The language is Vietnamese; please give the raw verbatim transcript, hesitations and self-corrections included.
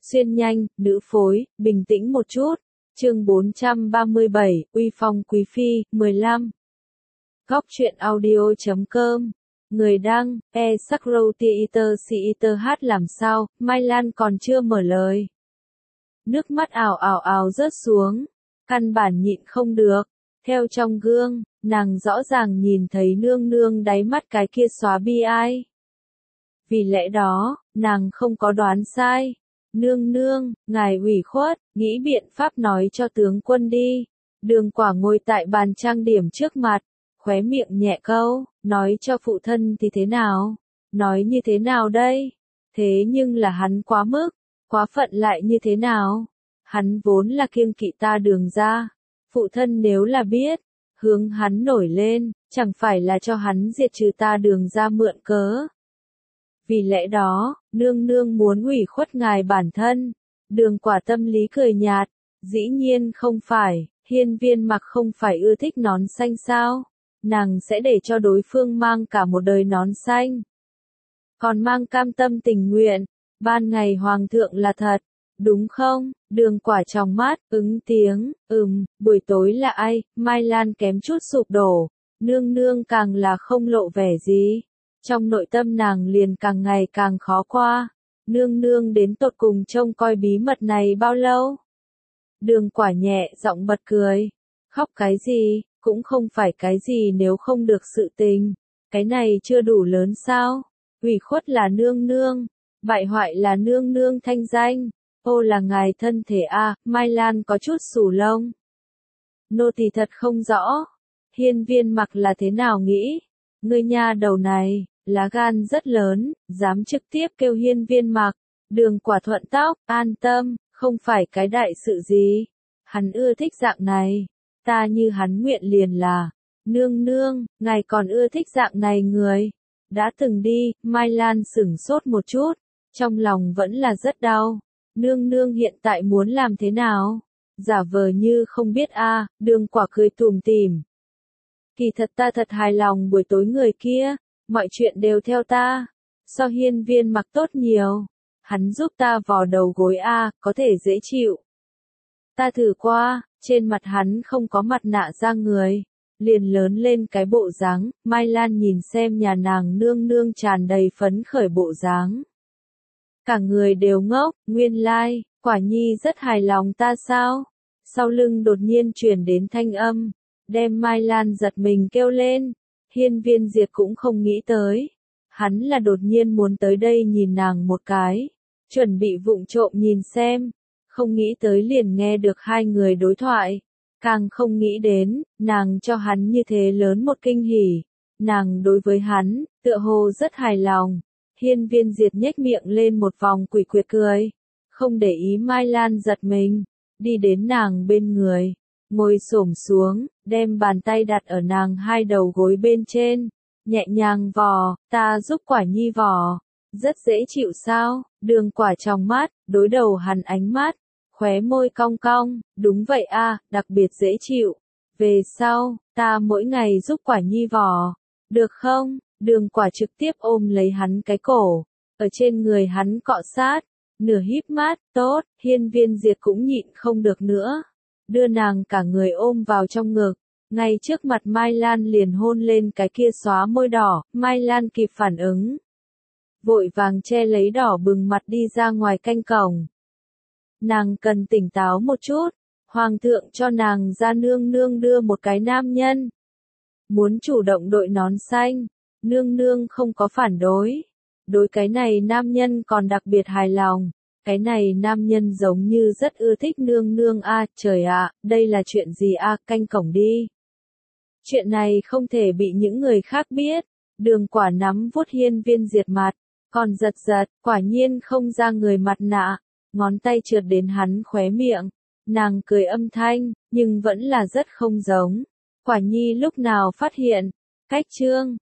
Xuyên nhanh, nữ phối, bình tĩnh một chút. Chương bốn trăm ba mươi bảy, Uy phong quý phi, mười lăm. Góc truyện audio chấm com. Người đăng, e Sakro Theater Theater hát làm sao, Mai Lan còn chưa mở lời. Nước mắt ào ào ào rớt xuống, căn bản nhịn không được. Theo trong gương, nàng rõ ràng nhìn thấy nương nương đáy mắt cái kia xóa bi ai. Vì lẽ đó, nàng không có đoán sai. Nương nương, ngài ủy khuất, nghĩ biện pháp nói cho tướng quân đi. Đường Quả ngồi tại bàn trang điểm trước mặt, khóe miệng nhẹ câu, nói cho phụ thân thì thế nào? Nói như thế nào đây? Thế nhưng là hắn quá mức, quá phận lại như thế nào? Hắn vốn là kiêng kỵ ta Đường gia. Phụ thân nếu là biết, hướng hắn nổi lên, chẳng phải là cho hắn diệt trừ ta Đường gia mượn cớ. Vì lẽ đó, nương nương muốn ủy khuất ngài bản thân. Đường Quả tâm lý cười nhạt, dĩ nhiên không phải, Hiên Viên Mặc không phải ưa thích nón xanh sao? Nàng sẽ để cho đối phương mang cả một đời nón xanh. Còn mang cam tâm tình nguyện, ban ngày hoàng thượng là thật, đúng không? Đường Quả trong mắt, ứng tiếng, ừm, buổi tối là ai? Mai Lan kém chút sụp đổ, nương nương càng là không lộ vẻ gì. Trong nội tâm nàng liền càng ngày càng khó qua. Nương nương đến tột cùng trông coi bí mật này bao lâu? Đường Quả nhẹ giọng bật cười. Khóc cái gì, cũng không phải cái gì nếu không được sự tình. Cái này chưa đủ lớn sao? Ủy khuất là nương nương, bại hoại là nương nương thanh danh. Ô là ngài thân thể a, à, Mai Lan có chút xù lông. Nô tỳ thật không rõ. Hiên Viên Mặc là thế nào nghĩ? Ngươi nha đầu này, lá gan rất lớn, dám trực tiếp kêu Hiên Viên Mặc. Đường Quả thuận tóc, an tâm, không phải cái đại sự gì. Hắn ưa thích dạng này, ta như hắn nguyện liền là. Nương nương, ngài còn ưa thích dạng này người. Đã từng đi, Mai Lan sửng sốt một chút, trong lòng vẫn là rất đau. Nương nương hiện tại muốn làm thế nào? Giả vờ như không biết a, à, Đường Quả cười tủm tỉm. Kỳ thật ta thật hài lòng buổi tối người kia, mọi chuyện đều theo ta. So Hiên Viên Mặc tốt nhiều. Hắn giúp ta vò đầu gối a, à, có thể dễ chịu. Ta thử qua, trên mặt hắn không có mặt nạ da người, liền lớn lên cái bộ dáng. Mai Lan nhìn xem nhà nàng nương nương tràn đầy phấn khởi bộ dáng. Cả người đều ngốc, nguyên lai, like, Quả Nhi rất hài lòng ta sao? Sau lưng đột nhiên truyền đến thanh âm, đem Mai Lan giật mình kêu lên. Hiên Viên Diệt cũng không nghĩ tới. Hắn là đột nhiên muốn tới đây nhìn nàng một cái, chuẩn bị vụng trộm nhìn xem. Không nghĩ tới liền nghe được hai người đối thoại. Càng không nghĩ đến, nàng cho hắn như thế lớn một kinh hỉ. Nàng đối với hắn, tựa hồ rất hài lòng. Hiên Viên Diệt nhếch miệng lên một vòng quỷ quyệt cười. Không để ý Mai Lan giật mình, đi đến nàng bên người, ngồi xổm xuống, đem bàn tay đặt ở nàng hai đầu gối bên trên, nhẹ nhàng vò, ta giúp Quả Nhi vò, rất dễ chịu sao? Đường Quả trong mắt, đối đầu hắn ánh mắt, khóe môi cong cong, đúng vậy a, à, đặc biệt dễ chịu. Về sau, ta mỗi ngày giúp Quả Nhi vò, được không? Đường Quả trực tiếp ôm lấy hắn cái cổ, ở trên người hắn cọ sát, nửa híp mắt, tốt. Hiên Viên Diệt cũng nhịn không được nữa, đưa nàng cả người ôm vào trong ngực, ngay trước mặt Mai Lan liền hôn lên cái kia xóa môi đỏ. Mai Lan kịp phản ứng, vội vàng che lấy đỏ bừng mặt đi ra ngoài canh cổng. Nàng cần tỉnh táo một chút, hoàng thượng cho nàng ra nương nương đưa một cái nam nhân, muốn chủ động đội nón xanh, nương nương không có phản đối. Đối cái này nam nhân còn đặc biệt hài lòng. Cái này nam nhân giống như rất ưa thích nương nương a, à, trời ạ, à, đây là chuyện gì a, à, canh cổng đi. Chuyện này không thể bị những người khác biết. Đường Quả nắm vuốt Hiên Viên Diệt mặt, còn giật giật, quả nhiên không ra người mặt nạ, ngón tay trượt đến hắn khóe miệng. Nàng cười âm thanh, nhưng vẫn là rất không giống. Quả Nhi lúc nào phát hiện? Cách chương